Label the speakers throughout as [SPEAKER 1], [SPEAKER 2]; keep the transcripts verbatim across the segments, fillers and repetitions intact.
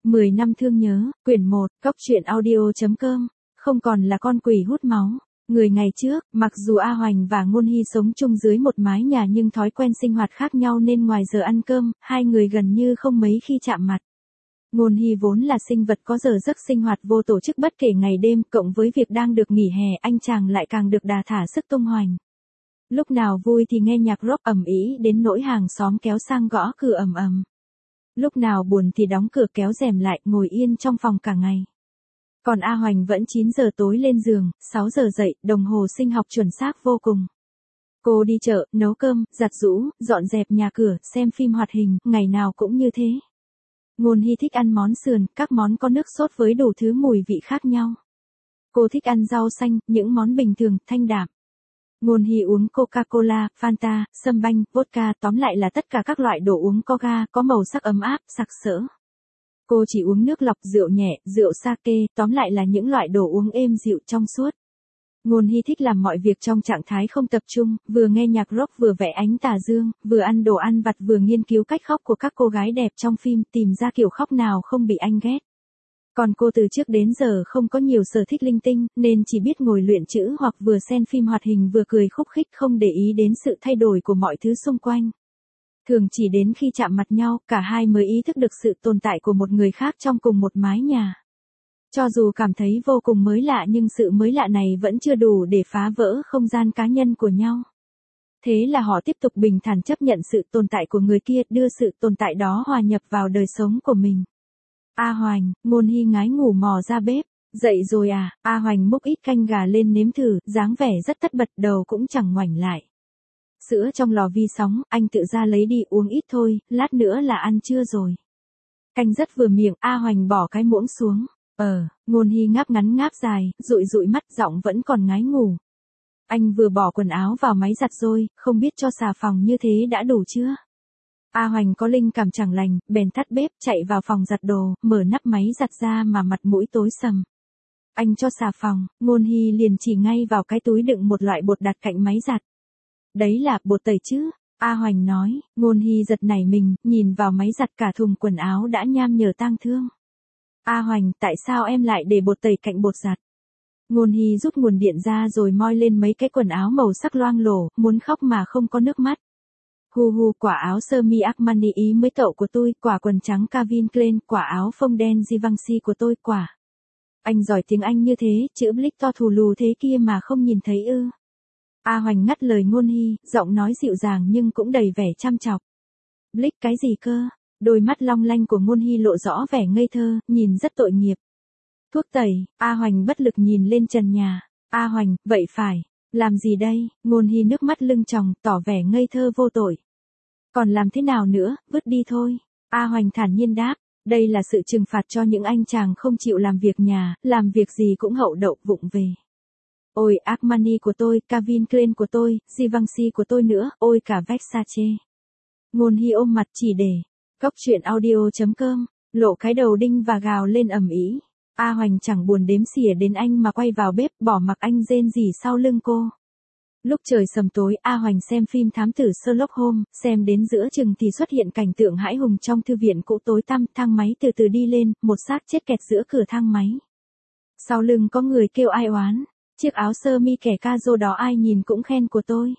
[SPEAKER 1] mười năm thương nhớ, quyển một, cóc truyện audio chấm com, không còn là con quỷ hút máu. Người ngày trước, mặc dù A Hoành và Ngôn Hy sống chung dưới một mái nhà nhưng thói quen sinh hoạt khác nhau nên ngoài giờ ăn cơm, hai người gần như không mấy khi chạm mặt. Ngôn Hy vốn là sinh vật có giờ giấc sinh hoạt vô tổ chức bất kể ngày đêm, cộng với việc đang được nghỉ hè, anh chàng lại càng được đà thả sức tung hoành. Lúc nào vui thì nghe nhạc rock ầm ĩ đến nỗi hàng xóm kéo sang gõ cửa ầm ầm. Lúc nào buồn thì đóng cửa kéo rèm lại, ngồi yên trong phòng cả ngày. Còn A Hoành vẫn chín giờ tối lên giường, sáu giờ dậy, đồng hồ sinh học chuẩn xác vô cùng. Cô đi chợ, nấu cơm, giặt giũ, dọn dẹp nhà cửa, xem phim hoạt hình, ngày nào cũng như thế. Ngôn Hy thích ăn món sườn, các món có nước sốt với đủ thứ mùi vị khác nhau. Cô thích ăn rau xanh, những món bình thường, thanh đạm. Ngôn Hy uống Coca-Cola, Fanta, sâm banh, vodka, tóm lại là tất cả các loại đồ uống có ga, có màu sắc ấm áp, sặc sỡ. Cô chỉ uống nước lọc, rượu nhẹ, rượu sake, tóm lại là những loại đồ uống êm dịu trong suốt. Ngôn Hy thích làm mọi việc trong trạng thái không tập trung, vừa nghe nhạc rock vừa vẽ ánh tà dương, vừa ăn đồ ăn vặt vừa nghiên cứu cách khóc của các cô gái đẹp trong phim, tìm ra kiểu khóc nào không bị anh ghét. Còn cô từ trước đến giờ không có nhiều sở thích linh tinh, nên chỉ biết ngồi luyện chữ hoặc vừa xem phim hoạt hình vừa cười khúc khích, không để ý đến sự thay đổi của mọi thứ xung quanh. Thường chỉ đến khi chạm mặt nhau, cả hai mới ý thức được sự tồn tại của một người khác trong cùng một mái nhà. Cho dù cảm thấy vô cùng mới lạ nhưng sự mới lạ này vẫn chưa đủ để phá vỡ không gian cá nhân của nhau. Thế là họ tiếp tục bình thản chấp nhận sự tồn tại của người kia, đưa sự tồn tại đó hòa nhập vào đời sống của mình. A Hoành, Ngôn Hy ngái ngủ mò ra bếp. Dậy rồi à? A Hoành múc ít canh gà lên nếm thử, dáng vẻ rất tất bật, đầu cũng chẳng ngoảnh lại. Sữa trong lò vi sóng, anh tự ra lấy đi, uống ít thôi, lát nữa là ăn trưa rồi. Canh rất vừa miệng, A Hoành bỏ cái muỗng xuống. Ờ, Ngôn Hy ngáp ngắn ngáp dài, dụi dụi mắt, giọng vẫn còn ngái ngủ. Anh vừa bỏ quần áo vào máy giặt rồi, không biết cho xà phòng như thế đã đủ chưa? A Hoành có linh cảm chẳng lành, bèn tắt bếp, chạy vào phòng giặt đồ, mở nắp máy giặt ra mà mặt mũi tối sầm. Anh cho xà phòng, Ngôn Hy liền chỉ ngay vào cái túi đựng một loại bột đặt cạnh máy giặt. Đấy là bột tẩy chứ? A Hoành nói. Ngôn Hy giật nảy mình, nhìn vào máy giặt, cả thùng quần áo đã nham nhở tang thương. A Hoành, tại sao em lại để bột tẩy cạnh bột giặt? Ngôn Hy rút nguồn điện ra rồi moi lên mấy cái quần áo màu sắc loang lổ, muốn khóc mà không có nước mắt. Hu hu, quả áo sơ mi Armani ý mới tậu của tôi, quả quần trắng Calvin Klein, quả áo phông đen Givenchy của tôi, quả. Anh giỏi tiếng Anh như thế, chữ Blick to thù lù thế kia mà không nhìn thấy ư? A Hoành ngắt lời Ngôn Hy, giọng nói dịu dàng nhưng cũng đầy vẻ chăm chọc. Blick cái gì cơ? Đôi mắt long lanh của Ngôn Hy lộ rõ vẻ ngây thơ, nhìn rất tội nghiệp. Thuốc tẩy. A Hoành bất lực nhìn lên trần nhà. A Hoành, vậy phải. Làm gì đây? Ngôn Hy nước mắt lưng tròng, tỏ vẻ ngây thơ vô tội. Còn làm thế nào nữa, vứt đi thôi. A Hoành thản nhiên đáp. Đây là sự trừng phạt cho những anh chàng không chịu làm việc nhà, làm việc gì cũng hậu đậu vụng về. Ôi Armani của tôi, Calvin Klein của tôi, Givenchy của tôi nữa, ôi cả Versace. Ngôn Hy ôm mặt chỉ để. Cóc truyện audio chấm com, lộ cái đầu đinh và gào lên ầm ĩ. A Hoành chẳng buồn đếm xỉa đến anh mà quay vào bếp, bỏ mặc anh rên rỉ sau lưng cô. Lúc trời sầm tối, A Hoành xem phim thám tử Sherlock Holmes, xem đến giữa chừng thì xuất hiện cảnh tượng hãi hùng trong thư viện cũ tối tăm, thang máy từ từ đi lên, một xác chết kẹt giữa cửa thang máy. Sau lưng có người kêu ai oán, chiếc áo sơ mi kẻ ca rô đó ai nhìn cũng khen của tôi.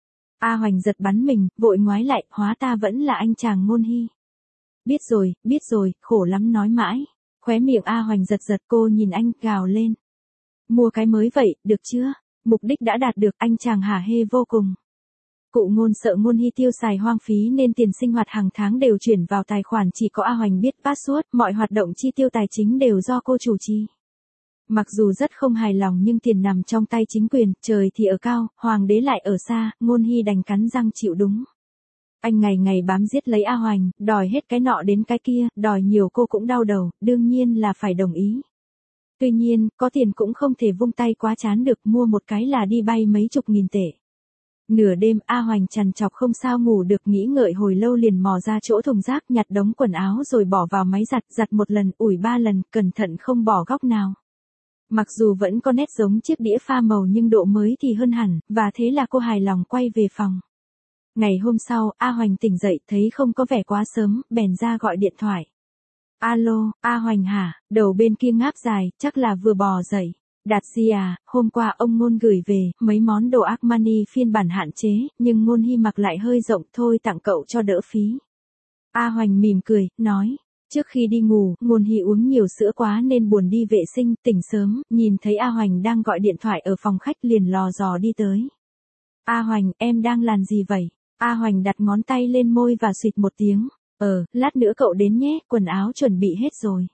[SPEAKER 1] A Hoành giật bắn mình, vội ngoái lại, hóa ta vẫn là anh chàng Ngôn Hy. Biết rồi, biết rồi, khổ lắm nói mãi. Khóe miệng A Hoành giật giật, cô nhìn anh, gào lên. Mua cái mới vậy, được chưa? Mục đích đã đạt được, anh chàng hả hê vô cùng. Cụ Ngôn sợ Ngôn Hy tiêu xài hoang phí nên tiền sinh hoạt hàng tháng đều chuyển vào tài khoản chỉ có A Hoành biết password, mọi hoạt động chi tiêu tài chính đều do cô chủ trì. Mặc dù rất không hài lòng nhưng tiền nằm trong tay chính quyền, trời thì ở cao, hoàng đế lại ở xa, Ngôn Hy đành cắn răng chịu đúng. Anh ngày ngày bám giết lấy A Hoành, đòi hết cái nọ đến cái kia, đòi nhiều cô cũng đau đầu, đương nhiên là phải đồng ý. Tuy nhiên, có tiền cũng không thể vung tay quá chán được, mua một cái là đi bay mấy chục nghìn tệ. Nửa đêm A Hoành trằn trọc không sao ngủ được, nghĩ ngợi hồi lâu liền mò ra chỗ thùng rác, nhặt đống quần áo rồi bỏ vào máy giặt, giặt một lần, ủi ba lần, cẩn thận không bỏ góc nào. Mặc dù vẫn có nét giống chiếc đĩa pha màu nhưng độ mới thì hơn hẳn, và thế là cô hài lòng quay về phòng. Ngày hôm sau, A Hoành tỉnh dậy thấy không có vẻ quá sớm, bèn ra gọi điện thoại. Alo, A Hoành hả? Đầu bên kia ngáp dài, chắc là vừa bò dậy. Đạt Di à, hôm qua ông Ngôn gửi về mấy món đồ Armani phiên bản hạn chế, nhưng Ngôn Hy mặc lại hơi rộng, thôi tặng cậu cho đỡ phí. A Hoành mỉm cười, nói. Trước khi đi ngủ, Ngôn Hy uống nhiều sữa quá nên buồn đi vệ sinh, tỉnh sớm, nhìn thấy A Hoành đang gọi điện thoại ở phòng khách liền lò dò đi tới. A Hoành, em đang làm gì vậy? A Hoành đặt ngón tay lên môi và xịt một tiếng. Ờ, lát nữa cậu đến nhé, quần áo chuẩn bị hết rồi.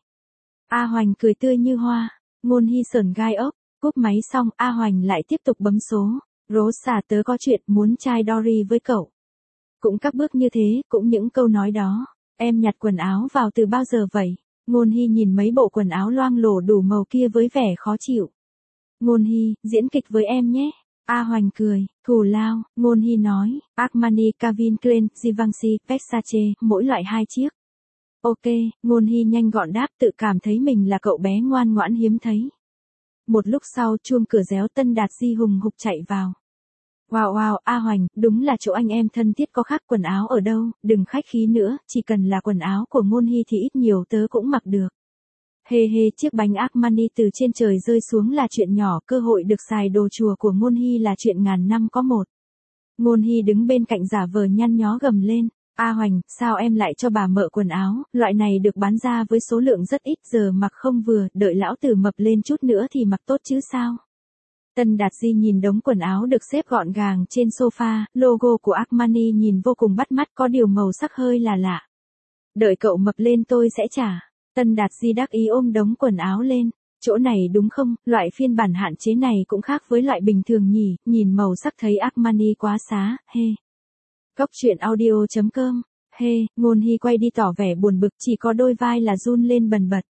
[SPEAKER 1] A Hoành cười tươi như hoa. Ngôn Hy sờn gai ốc, cúp máy xong, A Hoành lại tiếp tục bấm số. Rosa, tớ có chuyện muốn trai Dory với cậu. Cũng các bước như thế, cũng những câu nói đó. Em nhặt quần áo vào từ bao giờ vậy? Ngôn Hy nhìn mấy bộ quần áo loang lổ đủ màu kia với vẻ khó chịu. Ngôn Hy, diễn kịch với em nhé. A Hoành cười, thù lao, Ngôn Hy nói, Armani, Calvin Klein, Givenchy, Versace, mỗi loại hai chiếc. Ok, Ngôn Hy nhanh gọn đáp, tự cảm thấy mình là cậu bé ngoan ngoãn hiếm thấy. Một lúc sau chuông cửa réo, Tân Đạt Di hùng hục chạy vào. Wow wow, A Hoành, đúng là chỗ anh em thân thiết có khác, quần áo ở đâu, đừng khách khí nữa, chỉ cần là quần áo của Ngôn Hy thì ít nhiều tớ cũng mặc được. Hê hê, chiếc bánh Armani từ trên trời rơi xuống là chuyện nhỏ, cơ hội được xài đồ chùa của Ngôn Hy là chuyện ngàn năm có một. Ngôn Hy đứng bên cạnh giả vờ nhăn nhó gầm lên. A Hoành, sao em lại cho bà mợ quần áo, loại này được bán ra với số lượng rất ít, giờ mặc không vừa, đợi lão tử mập lên chút nữa thì mặc tốt chứ sao? Tân Đạt Di nhìn đống quần áo được xếp gọn gàng trên sofa, logo của Armani nhìn vô cùng bắt mắt, có điều màu sắc hơi là lạ. Đợi cậu mập lên tôi sẽ trả. Tân Đạt Di đắc ý ôm đống quần áo lên. Chỗ này đúng không, loại phiên bản hạn chế này cũng khác với loại bình thường nhỉ, nhìn màu sắc thấy Armani quá xá, hê. Cóc truyện audio chấm com, hê, Ngôn Hy quay đi tỏ vẻ buồn bực, chỉ có đôi vai là run lên bần bật.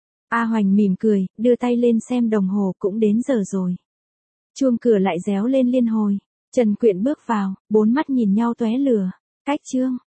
[SPEAKER 1] A Hoành mỉm cười, đưa tay lên xem đồng hồ, cũng đến giờ rồi. Chuông cửa lại réo lên liên hồi. Trần Quyện bước vào, bốn mắt nhìn nhau tóe lửa. Cách chương.